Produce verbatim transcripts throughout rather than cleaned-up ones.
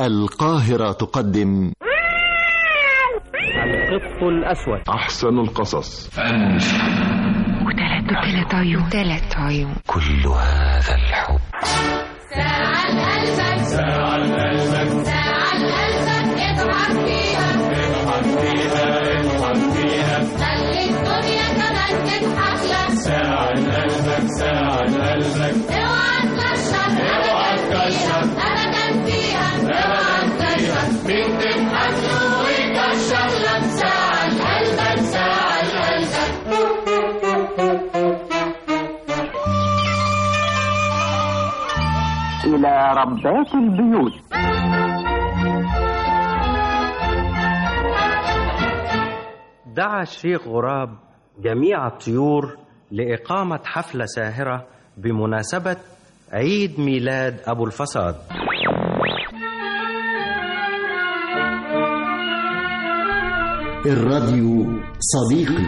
القاهرة تقدم القط الأسود. أحسن القصص. وثلاث وثلاث عيون ثلاث عيون. كل هذا الحب. ساعة لقلبك ساعة لقلبك ساعة لقلبك اضحك فيها اضحك فيها اضحك فيها خلي الدنيا كمان تضحك لك. ساعة لقلبك ساعة لقلبك اوعى تكشر اوعى تكشر ابدا فيها اوعى تكشر مين تضحك له ويكشر لك. ساعة لقلبك ساعة لقلبك. إلى ربات البيوت. دعا الشيخ غراب جميع الطيور لإقامة حفلة ساهرة بمناسبة عيد ميلاد أبو الفساد. الراديو صديقي.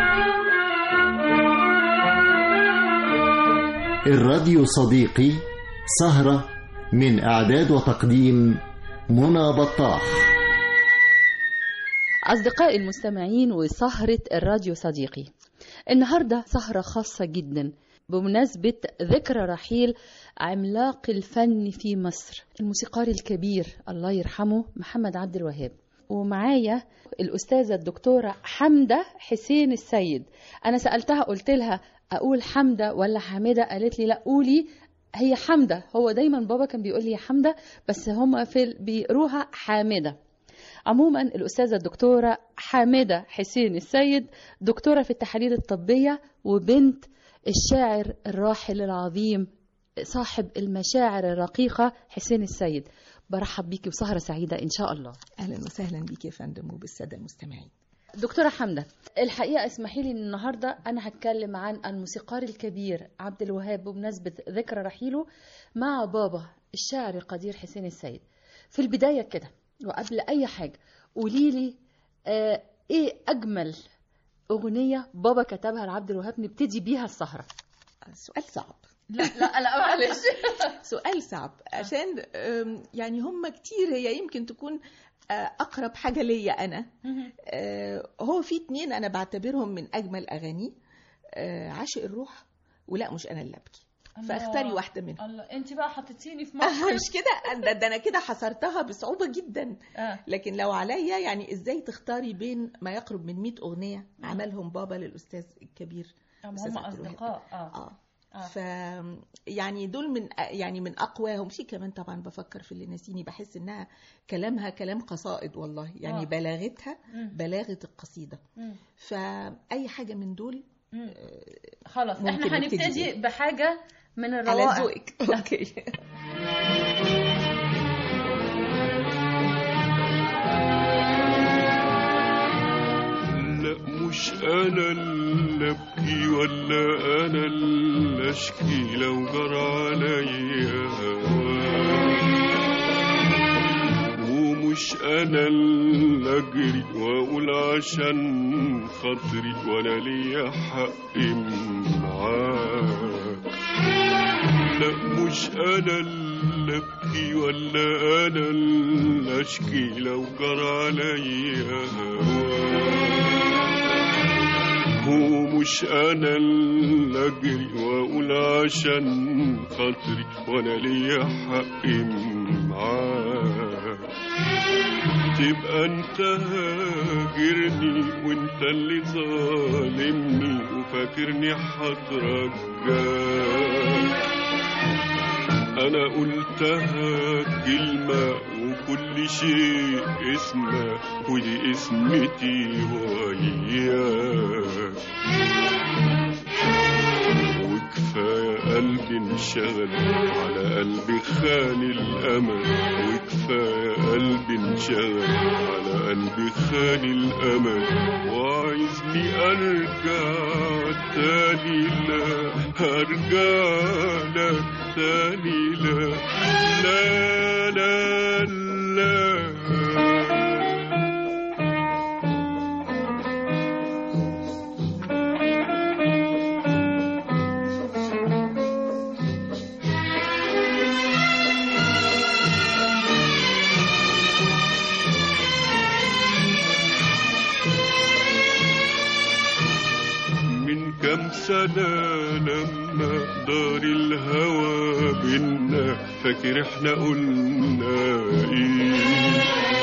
الراديو صديقي سهرة من إعداد وتقديم منى بطاح. أصدقائي المستمعين وسهرة الراديو صديقي، النهاردة سهرة خاصة جدا بمناسبة ذكرى رحيل عملاق الفن في مصر الموسيقار الكبير الله يرحمه محمد عبد الوهاب. ومعايا الأستاذة الدكتورة حمدة حسين السيد. أنا سألتها قلت لها أقول حمدة ولا حمدة، قالت لي لا قولي هي حمدة. هو دايما بابا كان بيقول لي حمدة بس هم في بيقروها حامدة. عموما الأستاذة الدكتورة حامدة حسين السيد دكتورة في التحاليل الطبية وبنت الشاعر الراحل العظيم صاحب المشاعر الرقيقة حسين السيد. برحب بيكي وسهرة سعيدة إن شاء الله. أهلا وسهلا بيكي يا فندم وبالسادة المستمعين. دكتورة حمدة، الحقيقة اسمحي لي إن النهاردة أنا هتكلم عن الموسيقار الكبير عبد الوهاب بمناسبة ذكرى رحيله مع بابا الشاعر القدير حسين السيد. في البداية كده وقبل أي حاجة قولي لي آه إيه أجمل أغنية بابا كتبها لعبد الوهاب نبتدي بيها السهرة؟ سؤال صعب. لا لا لا معلش. سؤال صعب عشان يعني هم كتير، هي يمكن تكون أقرب حاجة ليا أنا. هو في اتنين أنا بعتبرهم من أجمل أغاني، عاشق الروح ولا مش أنا اللي أبكي، فاختاري واحدة منهم. الله، أنت بقى حطيتيني في موقف مش كده، ده, ده أنا كده حصرتها بصعوبة جدا. آه. لكن لو عليا يعني إزاي تختاري بين ما يقرب من مئة أغنية عملهم بابا للأستاذ الكبير هم أصدقاء. آه. آه. آه. ف يعني دول من يعني من اقواهم. في كمان طبعا بفكر في اللي ناسيني، بحس انها كلامها كلام قصائد والله، يعني آه. بلاغتها مم. بلاغه القصيده. مم. فاي حاجه من دول آه خلاص احنا هنبتدي بحاجه من الروائع على ذوقك. اوكي. مش أنا اللي أبكي ولا أنا اللي أشكي لو جرى عليا، ومش أنا اللي أجري وأقول عشان خاطري وأنا ليا حق معاك. لا مش أنا اللي أبكي ولا أنا اللي أشكي لو جرى عليا، ومش أنا اللي أجري وأقول عشان خاطري وأنا ليا حق معاك. تبقى أنت هاجرني وأنت اللي ظالمني وفاكرني هترجاك. أنا قلتها كلمة وكل شيء اسمه ودي اسمتي وياك. وكفاية قلبي انشغل على قلبي خان الأمل، وكفاية قلبي انشغل على قلبي خان الأمل، وعايزني أرجع تاني لا هرجع لك تاني لا لا لا لا. سنة لما دار الهوى بينا، فاكر احنا قلنا ايه؟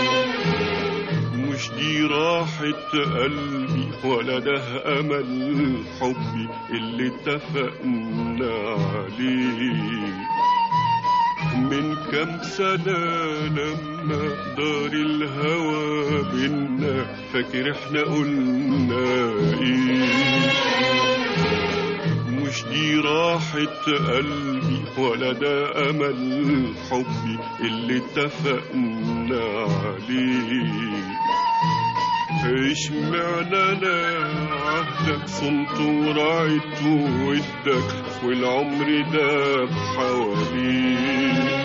مش دي راحة قلبي ولا ده أمل حبي اللي اتفقنا عليه. من كام سنة لما دار الهوى بينا، فاكر احنا قلنا ايه؟ مش دي راحة قلبي ولا ده أمل حبي اللي اتفقنا عليه. اشمعنى انا عهدك صنت ورعيت ودك والعمر ده بحواليك،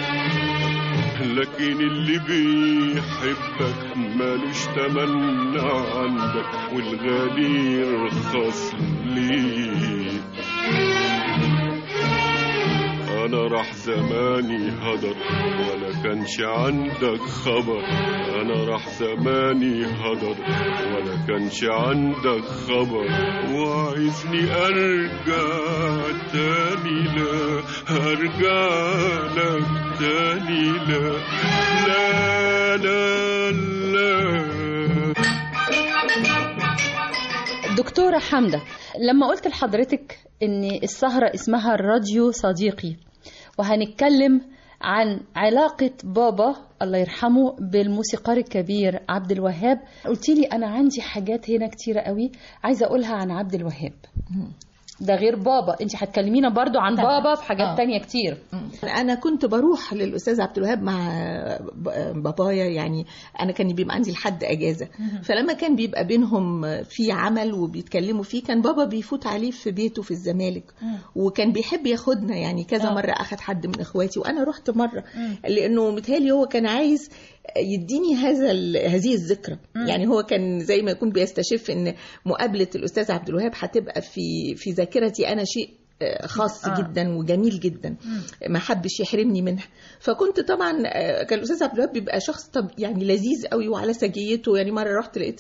لكن اللي بيحبك مالوش تمنى عندك والغالي رخص ليك. أنا راح زماني هدر ولا كانش عندك خبر، أنا راح زماني هدر ولا كانش عندك خبر، وعايزني أرجع تاني لا أرجع لك تاني لا لا لا لا. دكتورة حمدة، لما قلت لحضرتك ان السهرة اسمها الراديو صديقي وهنتكلم عن علاقة بابا الله يرحمه بالموسيقار الكبير عبد الوهاب، قلت لي انا عندي حاجات هنا كتيرة قوي عايزة اقولها عن عبد الوهاب. ده غير بابا، انت هتكلمينا برضو عن بابا في حاجات آه. تانية كتير. انا كنت بروح للاستاذ عبد الوهاب مع بابايا، يعني انا كان بيبقى عندي لحد اجازه، فلما كان بيبقى بينهم في عمل وبيتكلموا فيه كان بابا بيفوت عليه في بيته في الزمالك، وكان بيحب ياخدنا، يعني كذا مره اخد حد من اخواتي وانا رحت مره، لانه متهيألي هو كان عايز يديني هذا هذه الذكرى. يعني هو كان زي ما يكون بيستشف ان مقابله الاستاذ عبد الوهاب هتبقى في في ذاكرتي انا شيء خاص آه. جدا وجميل جدا، ما حبش يحرمني منها. فكنت طبعا كان الاستاذ عبد الوهاب بيبقى شخص طب يعني لذيذ قوي وعلى سجيته. يعني مره رحت لقيت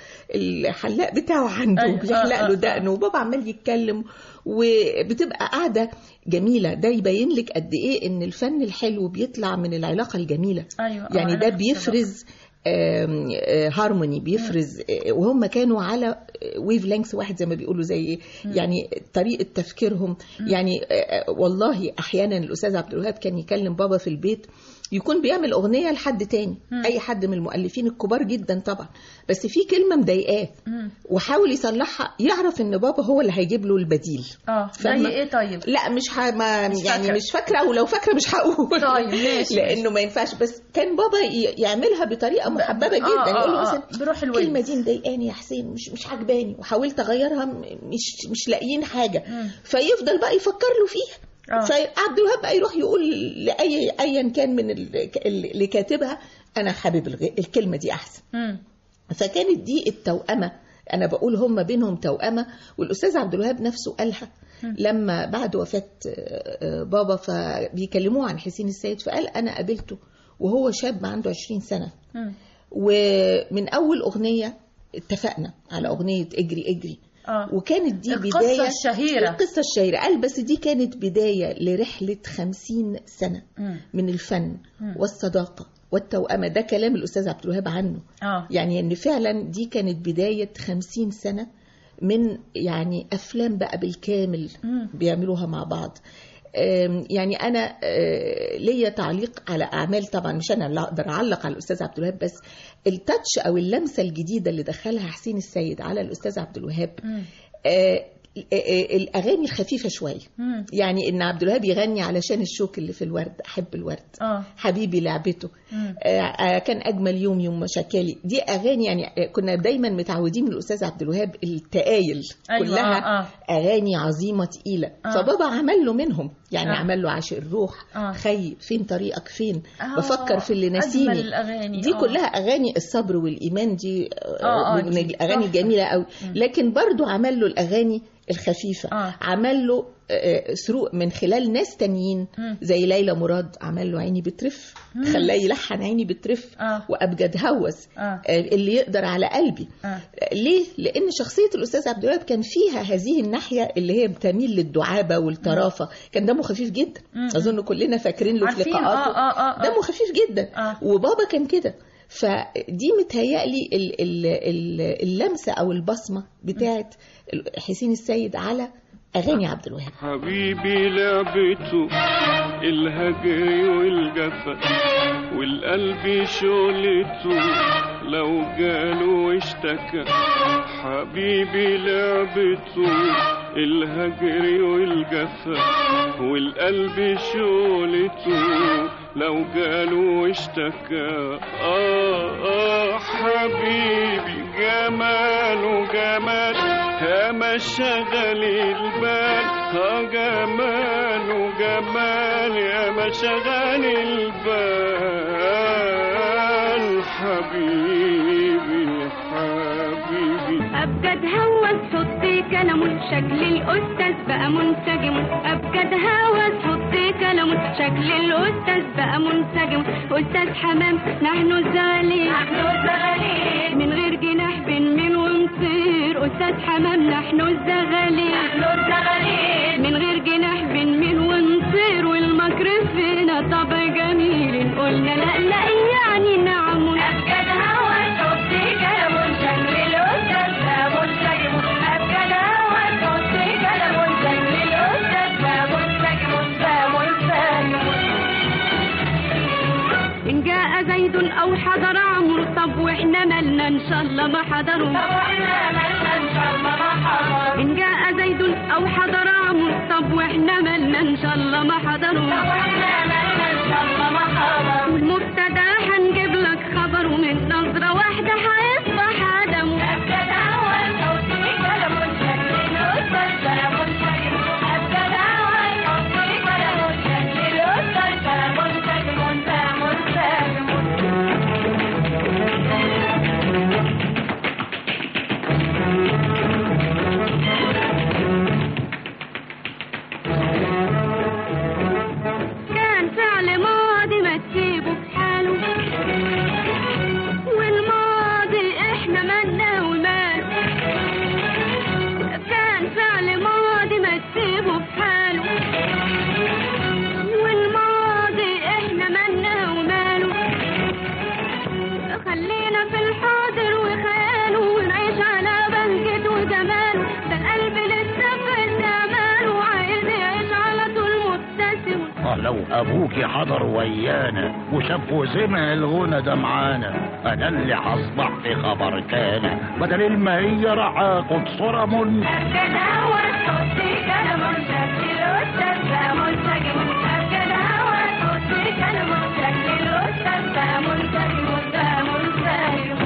الحلاق بتاعه عنده بيحلق له دقنه وبابا عمال يتكلم، وبتبقى قاعده جميله. ده يبين لك قد ايه ان الفن الحلو بيطلع من العلاقه الجميله. أيوة. يعني ده بيفرز هارموني، بيفرز، وهم كانوا على ويف لينكس واحد زي ما بيقولوا، زي يعني طريقة تفكيرهم. يعني والله أحيانا الأستاذ عبد الوهاب كان يكلم بابا في البيت يكون بيعمل أغنية لحد تاني، أي حد من المؤلفين الكبار جدا طبعا، بس في كلمة مضايقاه وحاول يصلحها، يعرف إن بابا هو اللي هيجيب له البديل. اه زي ايه طيب؟ لا مش ح... ما مش يعني فاكرة. مش فاكرة، ولو فاكرة مش هقول. طيب ماشي. لأنه ما ينفعش، بس كان بابا يعملها بطريقة محببة جدا. آه يقول له مثلا بروح الكلمة دي مضايقاني يا حسين، مش مش عجباني، وحاولت أغيرها مش مش لاقيين حاجة. مم. فيفضل بقى يفكر له فيها. آه. فعبد الوهاب بقى يروح يقول لأي أيا كان من اللي كاتبها أنا حابب الكلمة دي أحسن. مم. فكانت دي التوأمة، أنا بقول هم بينهم توأمة. والأستاذ عبد الوهاب نفسه قالها لما بعد وفاة بابا فبيكلموه عن حسين السيد، فقال أنا قابلته وهو شاب عنده عشرين سنة. مم. ومن أول أغنية اتفقنا على أغنية اجري اجري. آه. وكانت دي القصة بداية الشهيرة. القصة الشهيرة قال بس دي كانت بداية لرحلة خمسين سنة م. من الفن م. والصداقة والتوأمة. ده كلام الأستاذ عبد الوهاب عنه. آه. يعني أن فعلا دي كانت بداية خمسين سنة من يعني أفلام بقى بالكامل م. بيعملوها مع بعض. يعني أنا ليا تعليق على أعمال، طبعا مش أنا اللي أقدر أعلق على الأستاذ عبد الوهاب، بس التاتش أو اللمسة الجديدة اللي دخلها حسين السيد على الأستاذ عبد الوهاب الأغاني الخفيفة شوية. يعني إن عبد الوهاب يغني علشان الشوك اللي في الورد، أحب الورد، أوه. حبيبي لعبته، آه كان أجمل يوم يوم مشاكلي. دي أغاني يعني كنا دايما متعودين من الأستاذ عبد الوهاب التقايل. أيوة. كلها آه. أغاني عظيمة تقيلة. آه. فبابا عمل له منهم، يعني آه. عمل له عاشق الروح، آه. خي فين طريقك فين، آه. بفكر في اللي نسيني. دي آه. كلها أغاني الصبر والإيمان، دي آه. آه. من الأغاني الجميلة قوي. لكن برضو عمل له الأغاني الخفيفة. آه. عمل له سروق من خلال ناس تانيين زي ليلى مراد، عمل له عيني بترف، خلاه يلحن عيني بترف آه. وأبجد هوس آه. اللي يقدر على قلبي. آه. ليه؟ لأن شخصية الأستاذ عبد الوهاب كان فيها هذه الناحية اللي هي بتميل للدعابة والطرافة. كان دمه خفيف جدا، أظن كلنا فاكرين له في لقاءاته. آه آه آه آه. دمه خفيف جدا. آه. وبابا كان كده. فدي متهيألي اللمسة أو البصمة بتاعت حسين السيد على أغاني عبد الوهاب. حبيبي لعبته الهجر والجفا والقلب شغلته لو جاله اشتكى. حبيبي لعبته الهجر والجفا والقلب شغلته لو جاله اشتكى. آه آه حبيبي جماله جمال يا ما شغل البال. آه جماله جمال يا ما شغل البال. حبيبي حبيبي أبجد هوس حطي كلامه شكل الأستاذ بقى منسجم. أبجد هوس حطي كلامه شكل الأستاذ بقى منسجم. أستاذ حمام نحن الزغالين نحن الزغالين من غير جناح بنميل ونطير. أستاذ حمام نحن الزغالين نحن الزغالين من غير جناح بنميل ونطير. والمكر فينا طبع جميل قلنا لا لا يعني نعم. أبجد هوس حطي كلامه شكل الأستاذ بقى منسجم. أبجد هوس حطي كلامه شكل الأستاذ بقى منسجم بقى منسجم. إن جاء زيد أو حضر عمرو طب وإحنا مالنا إن شاء الله ما حضروا. طب وإحنا مالنا إن شاء الله ما حضروا. إن جاء زيد أو حضر عمرو طب وإحنا مالنا إن شاء الله ما حضروا. طب وإحنا مالنا إن شاء الله ما حضروا. والمبتدا هنجيب لك خبر ومن نظرة واحدة هيصبح عدم. أبجد هوس حطي كلامه شكل الأستاذ بقى منسجم. أبجد هوس حطي كلامه شكل الأستاذ بقى منسجم بقى منسجم. كان فعل ماضي ما تسيبه في حاله والماضي احنا مالنا ومال. كان فعل ماضي ما تسيبه في حاله والماضي احنا مالنا وماله. خلينا في الحاضر وخياله ونعيش على بهجته وجماله. ده القلب لسه في الزمان وعايز يعيش على طول مبتسم. لو ابوكي حضر ويانا وشاف وسمع الغنى ده معانا انا اللي هصبح في خبر كان بدل المية راح اخد صورة من. أبجد هوس حطي كلامه شكل الأستاذ بقى منسجم. أبجد هوس حطي كلامه شكل الأستاذ بقى منسجم بقى منسجم.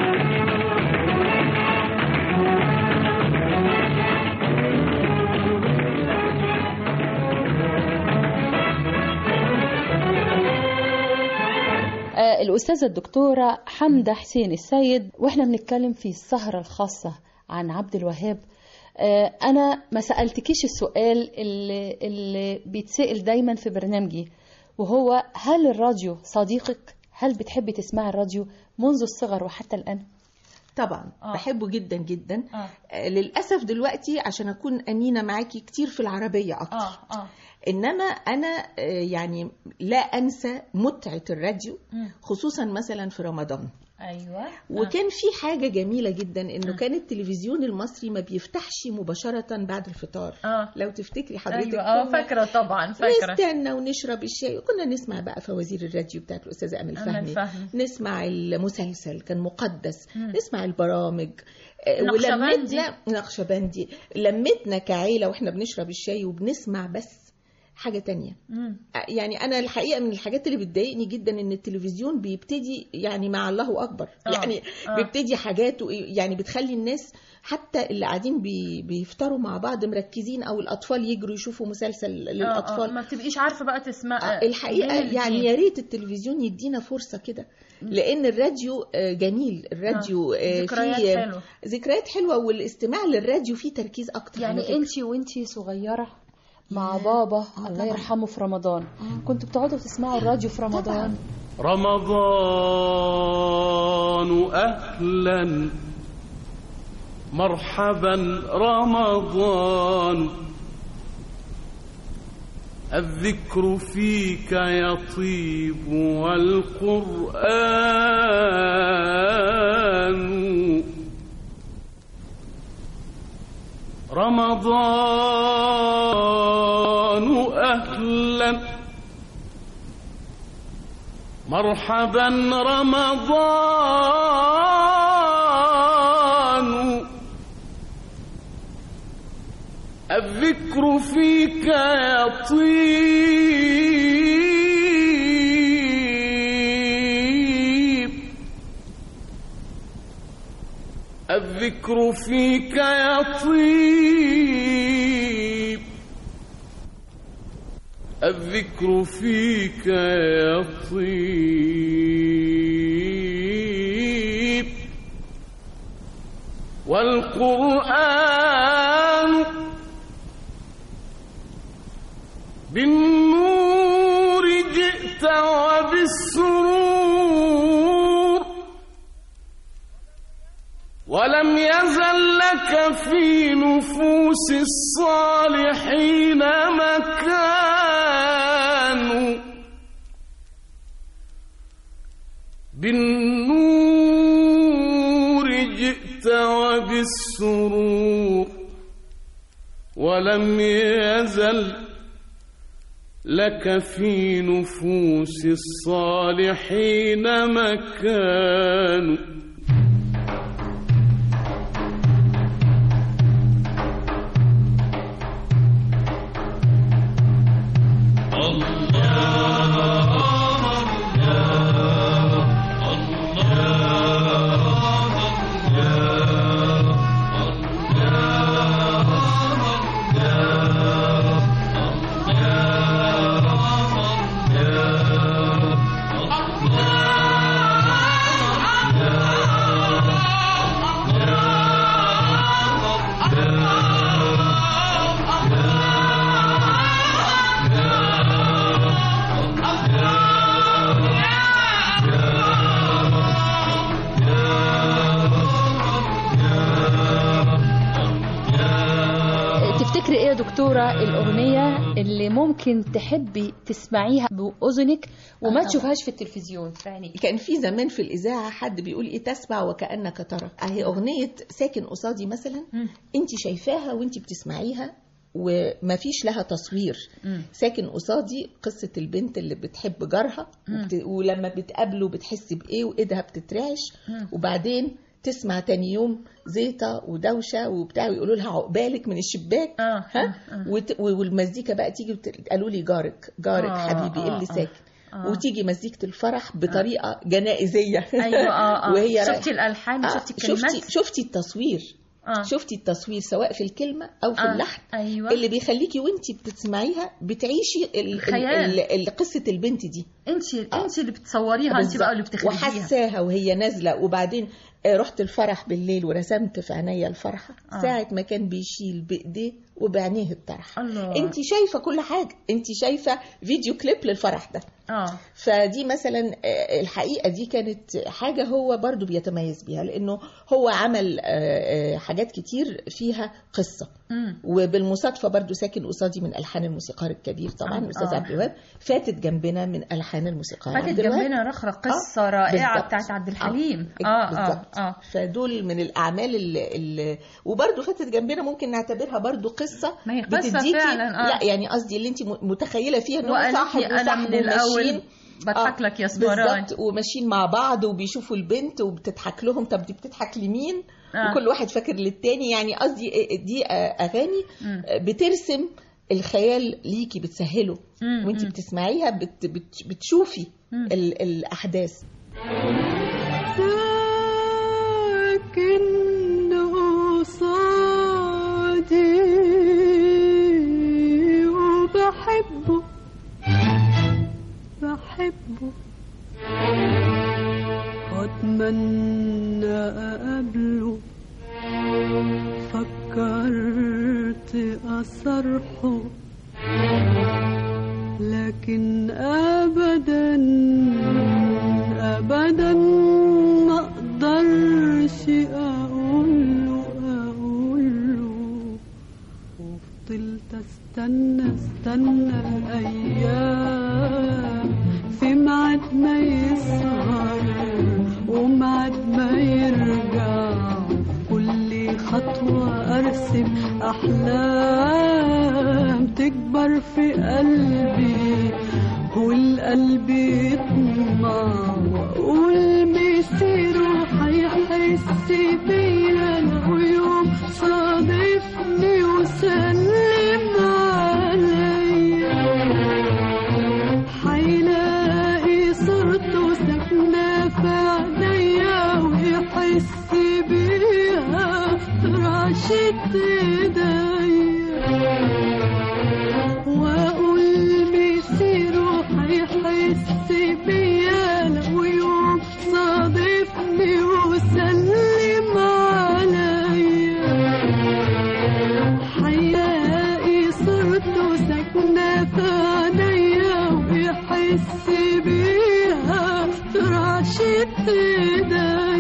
آه الأستاذة الدكتورة حمدة حسين السيد، وإحنا بنتكلم في السهرة الخاصة عن عبد الوهاب. آه أنا ما سألتكيش السؤال اللي, اللي بيتسأل دايما في برنامجي، وهو هل الراديو صديقك؟ هل بتحبي تسمعي الراديو منذ الصغر وحتى الآن؟ طبعا آه. بحبه جدا جدا. آه. آه للأسف دلوقتي عشان أكون أمينة معاكي كتير في العربية أكتر. آه. آه. إنما أنا آه يعني لا أنسى متعة الراديو، خصوصا مثلا في رمضان. أيوة. وكان في حاجة جميلة جدا إنه كان التلفزيون المصري ما بيفتحش مباشرة بعد الفطار. آه. لو تفتكري حضرتك. أيوة. آه فاكرة طبعا فاكرة. نستنى ونشرب الشاي وكنا نسمع بقى فوازير الراديو بتاعت الأستاذة أمل فهمي. فهمي. نسمع المسلسل كان مقدس. مم. نسمع البرامج. نقشبندي. ولمتنا نقشبندي لمتنا كعيلة وإحنا بنشرب الشاي وبنسمع بس حاجة تانية. مم. يعني أنا الحقيقة من الحاجات اللي بتضايقني جدا إن التلفزيون بيبتدي يعني مع الله أكبر. آه. يعني آه. بيبتدي حاجات يعني بتخلي الناس حتى اللي قاعدين بي بيفطروا مع بعض مركزين، أو الأطفال يجروا يشوفوا مسلسل للأطفال. آه. آه. ما بتبقيش عارفة بقى تسمع. آه. الحقيقة يعني يا ريت التلفزيون يدينا فرصة كده، لأن الراديو جميل. الراديو آه. ذكريات فيه حلوة. ذكريات حلوة، والاستماع للراديو فيه تركيز أكتر. يعني أنتي وأنتي صغيرة مع بابا الله يرحمه في رمضان. كنتوا بتقعدوا تسمعوا الراديو في رمضان؟ رمضان أهلا مرحبا رمضان، الذكر فيك يطيب والقرآن، رمضان أهلا مرحبا رمضان، الذكر فيك يطيب، الذكر فيك يطيب، الذكر فيك يطيب، والقرآن بالنور جئت وبالسرور، ولم يزل لك في نفوس الصالحين مكان، بالنور جئت وبالسرور، ولم يزل لك في نفوس الصالحين مكان. تفتكري ايه يا دكتورة الأغنية اللي ممكن تحبي تسمعيها بأذنك وما تشوفهاش في التلفزيون؟ يعني كان في زمان في الإذاعة حد بيقول ايه، تسمع وكأنك ترى. اهي أغنية ساكن قصادي مثلا، انت شايفاها وانت بتسمعيها وما فيش لها تصوير. مم. ساكن قصادي قصة البنت اللي بتحب جارها وبت... ولما بتقابله بتحس بإيه وإيدها بتترعش. مم. وبعدين تسمع تاني يوم زيطة ودوشة وبتاع ويقولوا لها عقبالك من الشباك. آه. ها؟ آه. وت... والمزيكا بقى تيجي وت... قالوا لي جارك جارك آه. حبيبي آه. اللي ساكن. آه. وتيجي مزيكة الفرح بطريقة آه. جنائزية. أيوة. آه. آه. وهي شفتي الألحان وشفتي الكلمات. شفتي, شفتي التصوير. آه. شفتي التصوير سواء في الكلمة أو في آه. اللحن. أيوة. اللي بيخليكي وانتي بتسمعيها بتعيشي ال ال ال قصة البنت دي. انتي آه. انتي اللي بتصوريها، انتي بقى اللي بتخرجيها وحساها وهي نازلة. وبعدين رحت الفرح بالليل ورسمت في عينيا الفرحة. آه. ساعة ما كان بيشيل بإيديه وبعينيه الطرح. انتي شايفة كل حاجة، انتي شايفة فيديو كليب للفرح ده. آه. فدي مثلا الحقيقة دي كانت حاجة هو برضو بيتميز بيها، لأنه هو عمل حاجات كتير فيها قصة. مم. وبالمصادفة برضو ساكن قصادي من ألحان الموسيقار الكبير طبعا الأستاذ آه. عبد الوهاب، فاتت جنبنا من ألحان الموسيقار فاتت جنبنا رخرة قصة آه. رائعة بتاعت عبد الحليم. آه. آه. آه. آه. فدول من الأعمال اللي, اللي وبرضو فاتت جنبنا ممكن نعتبرها برضو قصة. ما هي قصة فعلا. آه. لا يعني قصدي اللي انت متخيلة فيها انه صاحب أنا من الأول بضحك لك يا سمران وماشيين مع بعض وبيشوفوا البنت وبتضحك لهم. طب دي بتضحك لمين؟ آه. وكل واحد فاكر للتاني. يعني قصدي دي أغاني بترسم الخيال ليكي، بتسهله وانت بتسمعيها بت بت بتشوفي ال الأحداث. ساكن قصادي وبحبه بحبه واتمنى اقابله، فكرت اصرحه لكن أبدا أبدا ما أقدرش أقوله أقوله. وفضلت استنى استنى الأيام في ميعاد ما يسهر وميعاد ما يرجع. كل خطوة أرسم أحلام تكبر في قلبي والقلب يطمع. وأقول مسيره هيحس بيا لو يوم صادفني وسلم عليا. هيلاقي صورته ساكنة في عينيا ويحس بيها رعشة ايديا. واقول مسيره هيحس بيا لو يوم صادفني وسلم عليا. هيلاقي صورته ساكنة في عينيا ويحس بيها رعشة ايديا.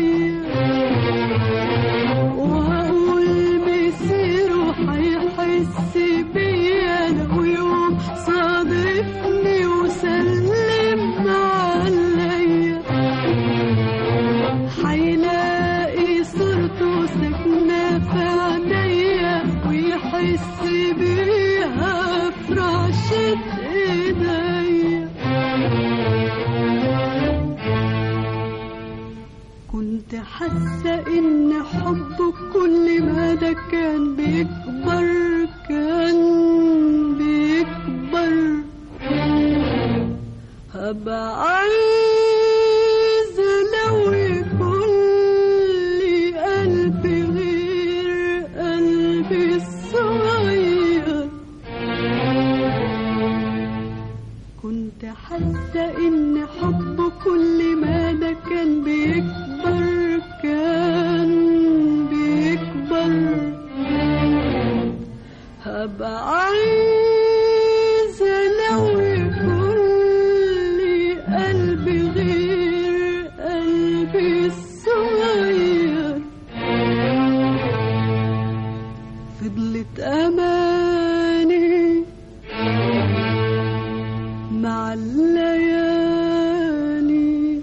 واقول مسيره هيحس بيا لو يوم صادفني وسلم عليا. هيلاقي صورته ساكنة في عينيا ويحس بيها في رعشة ايديا. كنت حاسة إن حبك كل ما ده كان بيكبر كان بيكبر. هبقى عايزة لو يكون لي قلب غير قلبي الصغير. كنت حاسة إن حبك كل ما ده كان بيكبر كان بيكبر. هبقى عايزة لو يكون لي قلب غير قلبي الصغير. فضلت أماني مع الليالي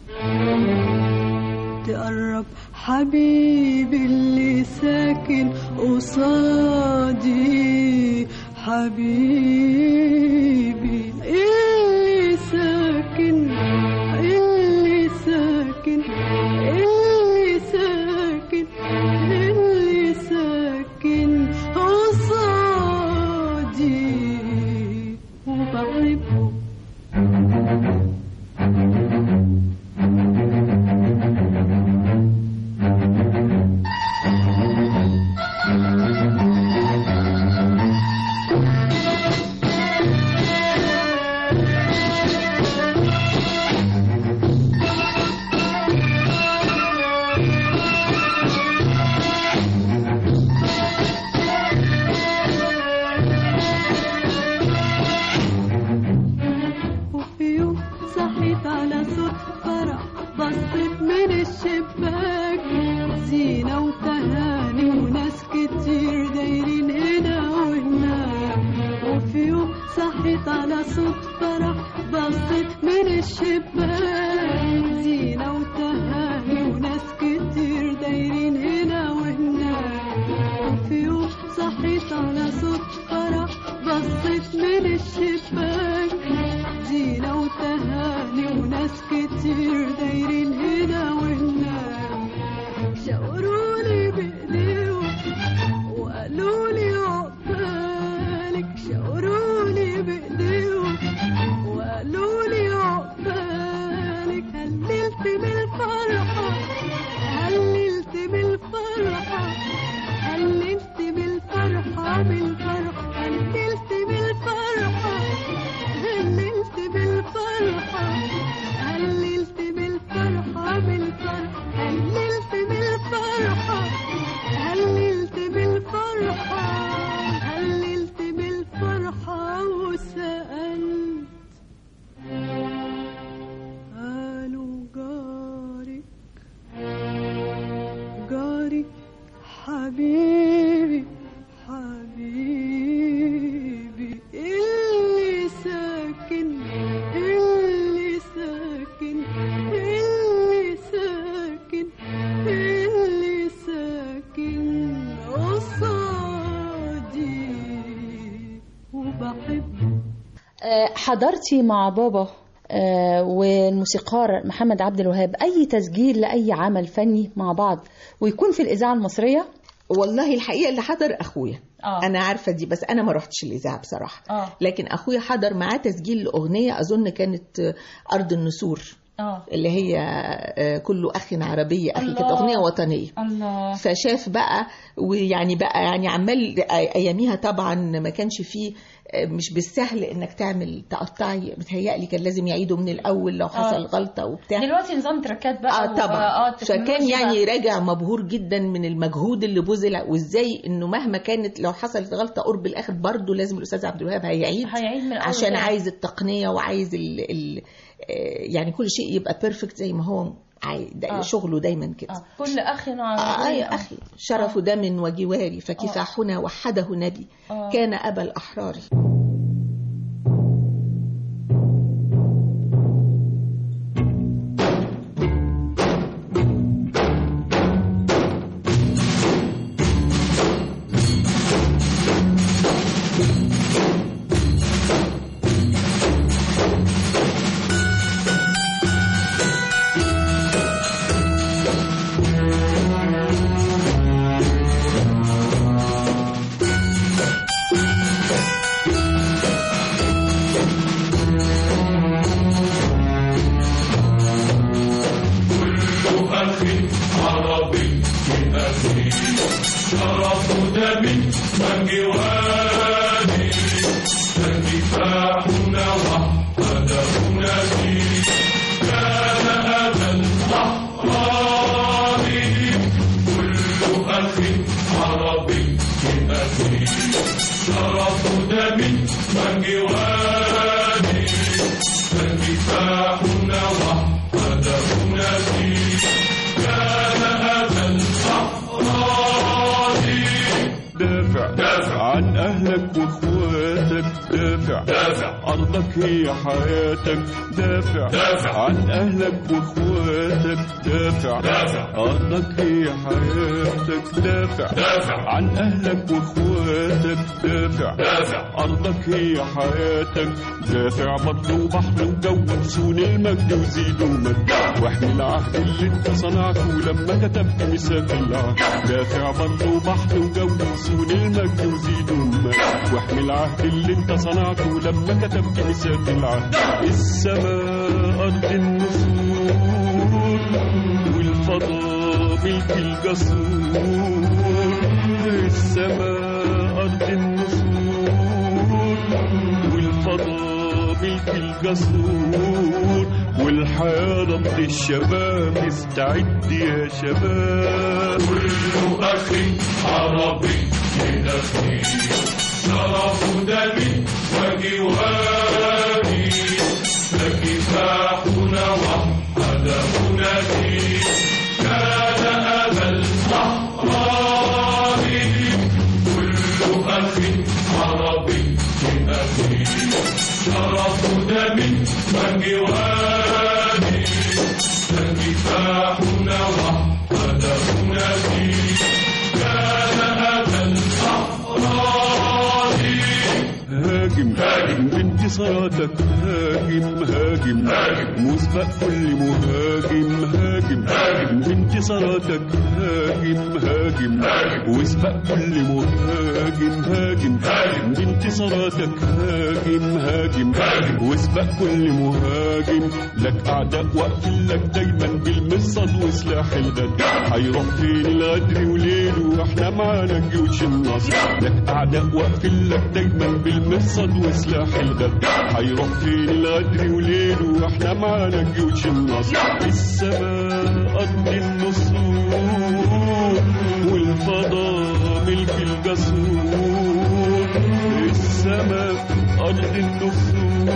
تقرب حبيبي اللي ساكن قصادي. حبيبي اللي ساكن اللي ساكن اللي ساكن اللي ساكن قصادي وبحبه. بصيت من الشباك زينة وتهاني وناس كتير دايرين هنا وهناك. وفي يوم صحيت على صوت فرح بصيت من الشباك زينة وتهاني وناس كتير دايرين هنا وهناك. وفي يوم صحيت على صوت فرح بصيت من الشباك زينة وتهاني وناس كتير دايرين هنا وهناك. شاورولي بإيديهم وقالولي عقبالك. شاورولي بإيديهم وقالولي عقبالك. هللت بالفرحة هللت بالفرحة هللت بالفرحة بالفرحة هللت بالفرحة هللت بالفرحة هللت بالفرحة بالفرحة هللت بالفرحة حضرتي مع بابا آه والموسيقار محمد عبد الوهاب أي تسجيل لأي عمل فني مع بعض ويكون في الإذاعة المصرية؟ والله الحقيقة اللي حضر أخويا. آه. أنا عارفة دي، بس أنا ما رحتش الإذاعة بصراحة. آه. لكن أخويا حضر معاه تسجيل لأغنية أظن كانت أرض النسور. آه. اللي هي كله أخ عربية أخي، كانت أغنية وطنية. الله. فشاف بقى، ويعني بقى يعني عمال أياميها طبعا ما كانش فيه، مش بالسهل انك تعمل تقطعي، متهيألي كان لازم يعيدوا من الاول لو حصل آه. غلطه وبتاع. دلوقتي نظام تراكات بقى. اه طبعا. آه فكان يعني راجع مبهور جدا من المجهود اللي بذل، وازاي انه مهما كانت لو حصلت غلطه قرب الاخر برضه لازم الاستاذ عبد الوهاب هيعيد هيعيد من عشان ده. عايز التقنيه وعايز ال ال يعني كل شيء يبقى بيرفكت زي ما هو دا آه. شغله دايما كده. آه. كل اخ آه يا اخي شرف آه. دم وجواري فكفاحنا آه. وحده نبي آه. كان ابا الاحرار. هي حياتك دافع, دافع عن أهلك وإخواتك دافع, دافع أرضك هي حياتك دافع, دافع عن أهلك وإخواتك دافع, دافع أرضك هي حياتك دافع بطل وبحر وجو وسون المجد وزيد ومجد واحمي العهد اللي انت صنعته لما كتبت ميثاق العهد دافع بطل وبحر وجو وسون المجد وزيد ومجد واحمي العهد اللي انت صنعته لما كتبت ميثاق العهد السماء أرض النسور والفضاء ملك الجسور السماء أرض النسور والفضاء ملك الجسور والحياة ضد الشباب استعد يا شباب كل أخي عربي لنفسي شرف دمي وجواري فكفاحنا وحدهنا فيه كان أبا الأحرار كل أخ عربي أخي شرف دمي وجواري فكفاحنا وحدهنا فيه كان أبا الأحرار هاجم هاجم بانتصاراتك هاجم هاجم هاجم مسبق كل مهاجم هاجم هاجم بانتصاراتك هاجم هاجم هاجم واسبق كل مهاجم هاجم هاجم بانتصاراتك هاجم هاجم هاجم واسبق كل مهاجم لك أعداء واقفين لك دايما بالمرصد وسلاح الغد هيروح فين الغدر وليله واحنا معانا جيوش النصر لك أعداء واقفين لك دايما بالمرصد وسلاح الغد هيروح فين الغدر وليله واحنا معانا جيوش النصر السماء أرض النسور والفضاء ملك الجسور السماء أرض النسور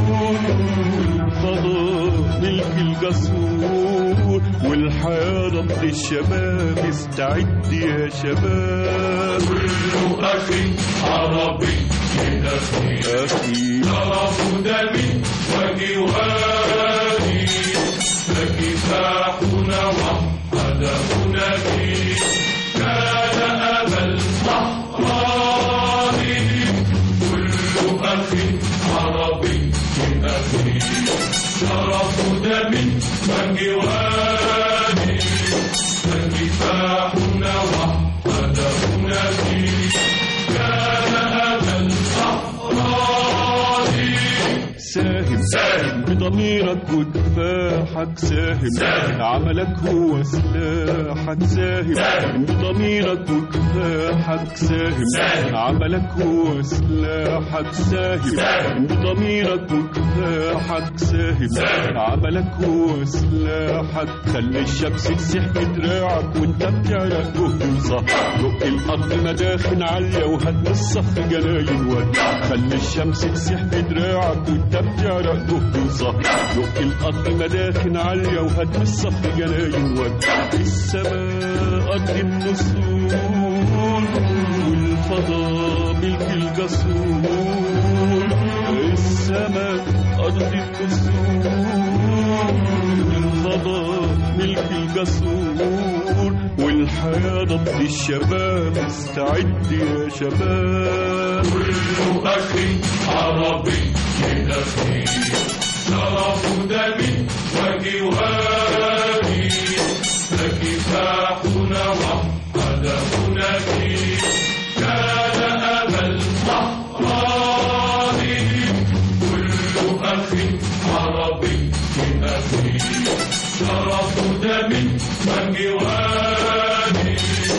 والفضاء ملك الجسور والحياة ضد الشباب استعد يا شباب كل أخي عربي أخي شرف دمي وجواري فكفاحنا وحدهنا فيه كان أبا الأحرار كل أخ عربي والجواد فكفاحنا وحدهنا فيه كان أبا الأحرار ساهم ساهم بضميرك وكفاحك ساهم ساهم عملك هو سلاحك ساهم ساهم بضميرك وكفاحك ساهم ساهم عملك هو سلاحك ساهم ساهم بضميرك وكفاحك ساهم ساهم عملك هو سلاحك خلي الشمس تسيح بدراعك وانت بتعرق جهد وصح رق الارض مداخن عاليه وهد الصخر جناين ود خلي الشمس تسيح بدراعك وانت بتعرق جهد وصح رق الارض مداخن عاليه وهد الصخر جناين ود السماء ارض النسور والفضاء ملك الجسور السماء ارض النسور والفضاء ملك الجسور والحياة ضد الشباب استعد يا شباب كل أخي عربي من أخي شرف دمي وجواري فكفاحنا وحدهنا فيه كان أبا الأحرار كل أخي عربي من أخي شرف دمي وجواري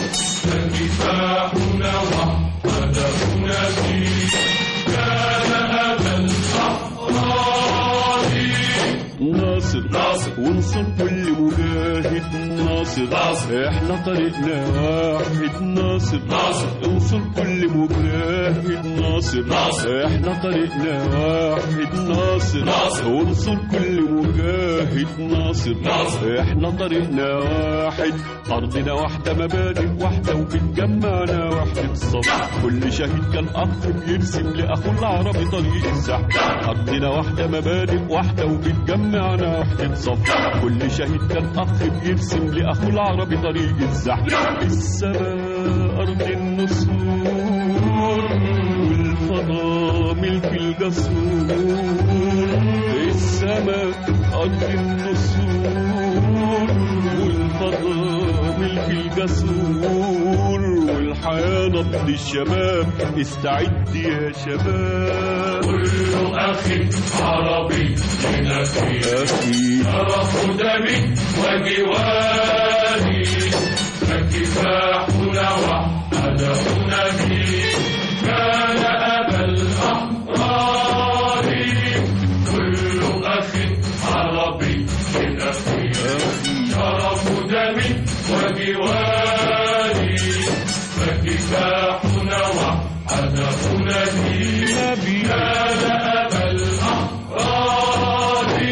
فكفاحنا وحدهنا فيه كان أبا الأحرار ناصر ناصر وانصر كل مجاهد ناصر ناصر احنا طريقنا واحد ناصر ناصر انصر كل مجاهد ناصر ناصر احنا طريقنا واحد ناصر ناصر وانصر كل مجاهد ناصر ناصر احنا طريقنا واحد ارضنا واحده مبادئ واحده وبتجمعنا وحده الصف كل شهيد كان اخ بيرسم لاخوه العربي طريق السحب ارضنا واحده مبادئ واحده وبتجمعنا وحده صف كل شهيد كان اخ بيرسم لاخوه العربي طريق الزحف السماء ارض النسور والفضاء ملك الجسور السماء ارض النسور والفضاء ملك الجسور والحياة ضد الشباب استعد يا شباب كل أخي عربي من أخي شرف دمي وجواري فكفاحنا وحدهنا فيه كان أبا الأحرار كل أخي عربي من أخي شرف دمي وجواري فكفاحنا وحدهنا فيه كان أبا الأحرار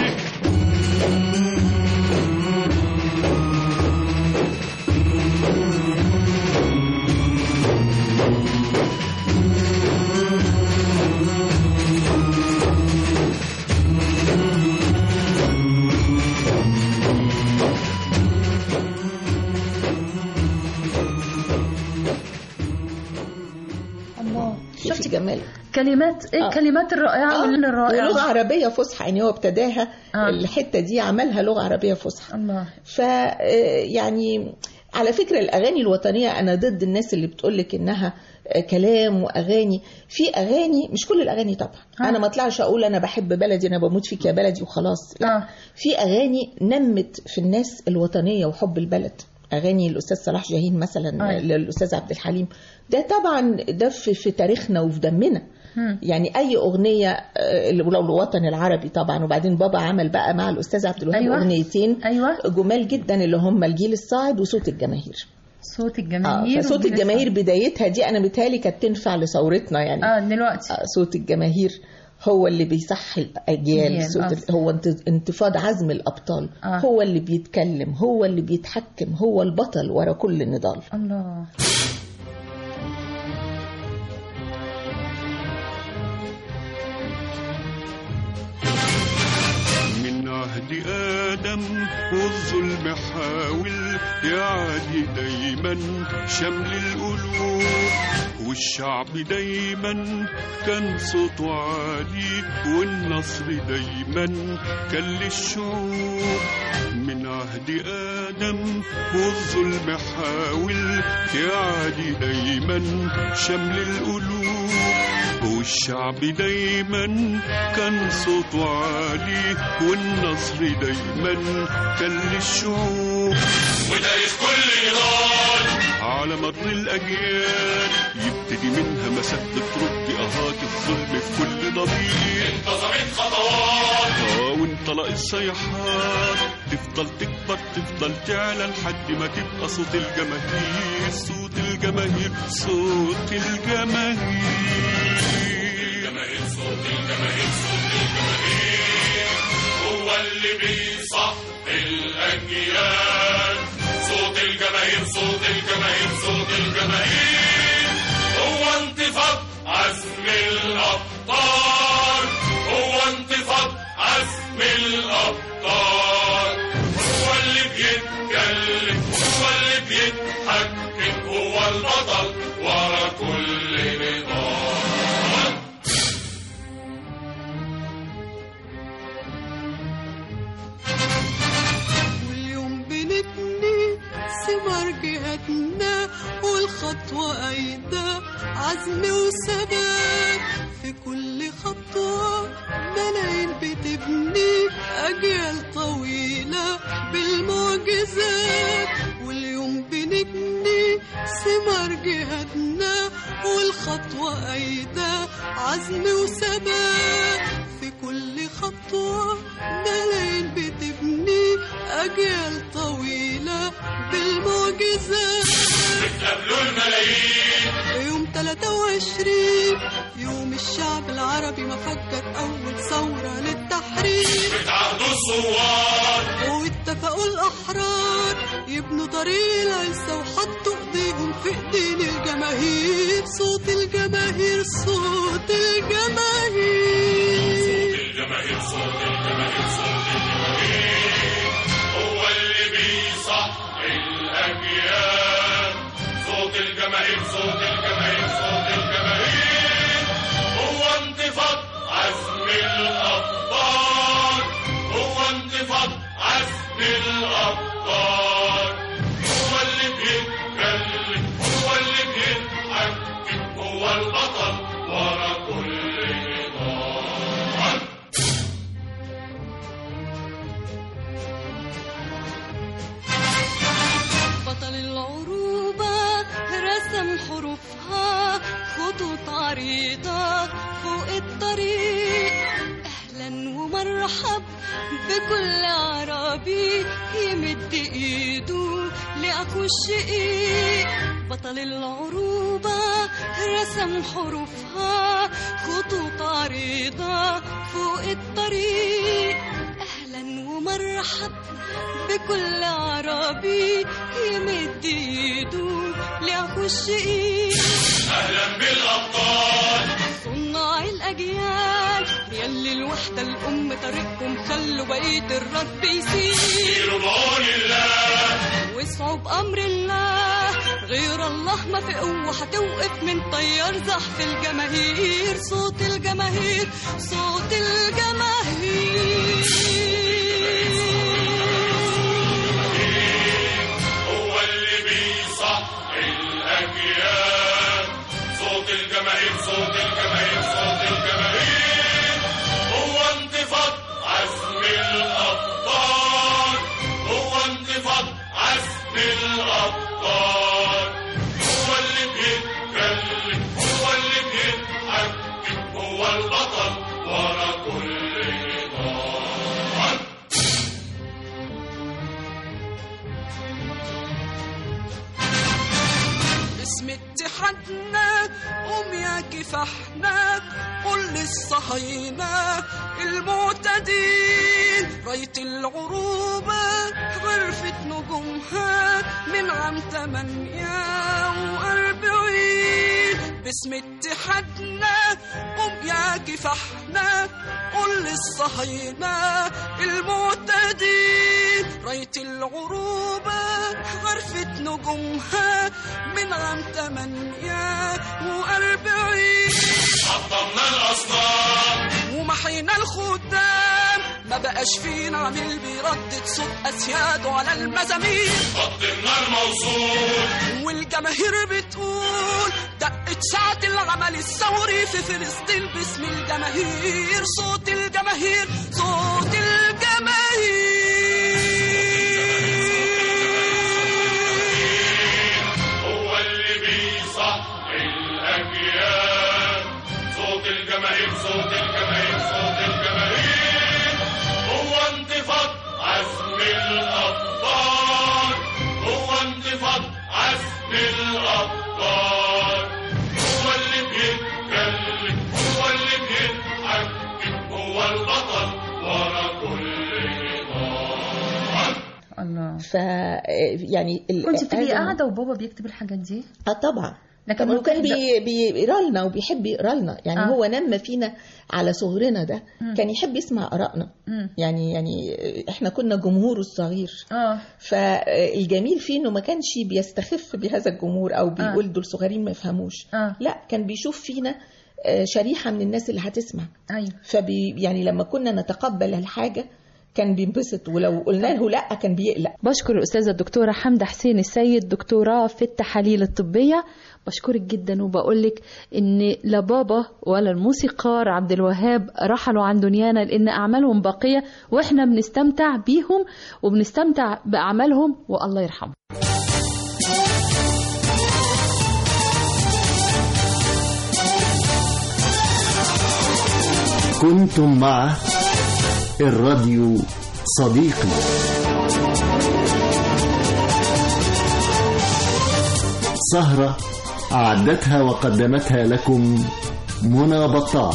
شفتي جمال كلمات ايه الكلمات الرائعه آه. من الرائعه ولغه عربيه فصحى يعني هو ابتداها آه. الحته دي عملها لغه عربيه فصحى الله ف يعني على فكره الاغاني الوطنيه انا ضد الناس اللي بتقول لك انها كلام واغاني في اغاني مش كل الاغاني طبعا آه. انا ما اطلعش اقول انا بحب بلدي انا بموت فيك يا بلدي وخلاص لا آه. في اغاني نمت في الناس الوطنيه وحب البلد اغاني الاستاذ صلاح جاهين مثلا آه. الاستاذ عبد الحليم ده طبعا ده في, في تاريخنا وفي دمنا م. يعني اي اغنيه لو الوطن العربي طبعا وبعدين بابا عمل بقى مع الاستاذ عبد الوهاب أيوة. اغنيتين أيوة. جمال جدا اللي هم الجيل الصاعد وصوت الجماهير صوت الجماهير آه فصوت الجماهير بدايتها دي انا متهيألي كانت تنفع لثورتنا يعني اه دلوقتي آه صوت الجماهير هو اللي بيصحي الاجيال صوت هو انتفاض عزم الابطال آه. هو اللي بيتكلم هو اللي بيتحكم هو البطل ورا كل نضال الله عهد آدم والظلم حاول يعادي دايما شمل القلوب، والشعب دايما كان صوته عالي، والنصر دايما كان للشعوب. من عهد آدم والظلم حاول يعادي دايما شمل القلوب، والشعب دايما كان صوته عالي، والنصر دايما كان للشعوب. وتاريخ كل نضال على مر الأجيال يبتدي منها مسات ترد أهات الظلم في كل ضمير. انتظمت خطوات اه وانطلق الصيحات، تفضل تكبر تفضل تعلى لحد ما تبقى صوت الجماهير، صوت الجماهير، صوت الجماهير. الجماهير صوت الجماهير صوت الجماهير هو اللي بيصح الأجيال. صوت الجماهير صوت الجماهير صوت الجماهير هو انتفاض عزم الأبطال، هو انتفاض عزم الأبطال. هو اللي بيتكلم هو اللي بيتحكم، هو البطل ورا كل نضال. واليوم بنبني ثمار جهادنا، والخطوة أيضا عزم وثبات. في كل خطوة ملايين بتبني أجيال طويلة بالمعجزات. واليوم بنبني ثمار جهادنا، والخطوة أيضا عزم وثبات. في كل خطوة ملايين بتبني أجيال طويلة بالمعجزات. بتقابلوا الملايين يوم ثلاثة وعشرين يوم الشعب العربي ما فكر أول ثورة للتحرير. بتعهدوا الثوار واتفقوا الأحرار يبنوا طريق العزة، وحطوا إيديهم في إيدين الجماهير. صوت الجماهير صوت الجماهير صوت الجماهير صوت الجماهير صوت الجماهير هو اللي بيصح الأجيال. صوت الجماهير صوت الجماهير صوت الجماهير هو انتفاض عزم الأبطال، هو انتفاض عزم الأبطال. هو اللي بيتكلم هو اللي بيتحكم، هو البطل ورا كل نضال. بطل العروبة رسم حروفها خطوط عريضة فوق الطريق. أهلا ومرحب بكل عربي يمد إيده لأخو الشقيق. بطل العروبة رسم حروفها خطوط عريضة فوق الطريق. أهلا ومرحب بكل عربي يمد ايده لأخو الشقيق. أهلا بالأبطال صناع الأجيال يلي الوحدة الأم طريقكم، خلوا بقية الرد يسير. سيروا بعون الله واسعوا بأمر الله، غير الله ما في قوة هتوقف من طيار زحف الجماهير. صوت الجماهير صوت الجماهير هو اللي بيصح الأجيال. صوت الجماهير صوت الجماهير صوت الجماهير هو انتفاض عزم الأبطال، هو انتفاض عزم الأبطال. هو اللي بيتكلم هو اللي بيتحكم، هو البطل ورا كل نضال. باسم اتحادنا قوم يا كفاحنا، قل للصهاينة المعتدين. راية العروبة غرفت نجومها من عام تمانية وأربعين. باسم اتحادنا قم يا كفاحنا قل للصهاينة المعتدين راية العروبة غرفة نجومها من عام تمانية وأربعين حطمنا الأصنام ومحينا الخدام ما بقاش فينا عامل بيردد صوت أسياده على المزامير قدمنا الموصول والجماهير بتقول دقت ساعة العمل الثوري في فلسطين باسم الجماهير صوت الجماهير صوت الجماهير هو اللي بيصحي الأجيال صوت الجماهير صوت الجماهير صوت الجماهير هو انتفاض عزم الأبطال هو انتفاض عزم الأبطال هو اللي بيتكلم هو اللي بيتحكم هو البطل ورا كل نضال. الله. ف يعني كنت بتبقي قاعده وبابا بيكتب الحاجات دي؟ اه طبعا. لكن هو كان بي بيقرا لنا وبيحب يقرا لنا يعني آه. هو نما فينا على صغرنا ده م. كان يحب يسمع آرائنا يعني يعني احنا كنا جمهوره الصغير اه فالجميل فيه انه ما كانش بيستخف بهذا الجمهور او بيقول آه. دول صغيرين ما يفهموش آه. لا كان بيشوف فينا شريحة من الناس اللي هتسمع ايوه فبي يعني لما كنا نتقبل الحاجة كان بينبسط ولو قلنا له لا كان بيقلق. بشكر الأستاذة الدكتورة حمدة حسين السيد دكتوراه في التحاليل الطبية. بشكرك جدا وبقولك إن لا بابا ولا الموسيقار عبد الوهاب رحلوا عن دنيانا لأن أعمالهم باقية وإحنا بنستمتع بيهم وبنستمتع بأعمالهم والله يرحمه. كنتم مع الراديو صديقي. سهرة أعدتها وقدمتها لكم منى بطاح.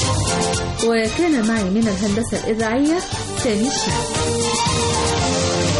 وكان معي من الهندسة الإذاعية سامي الشام.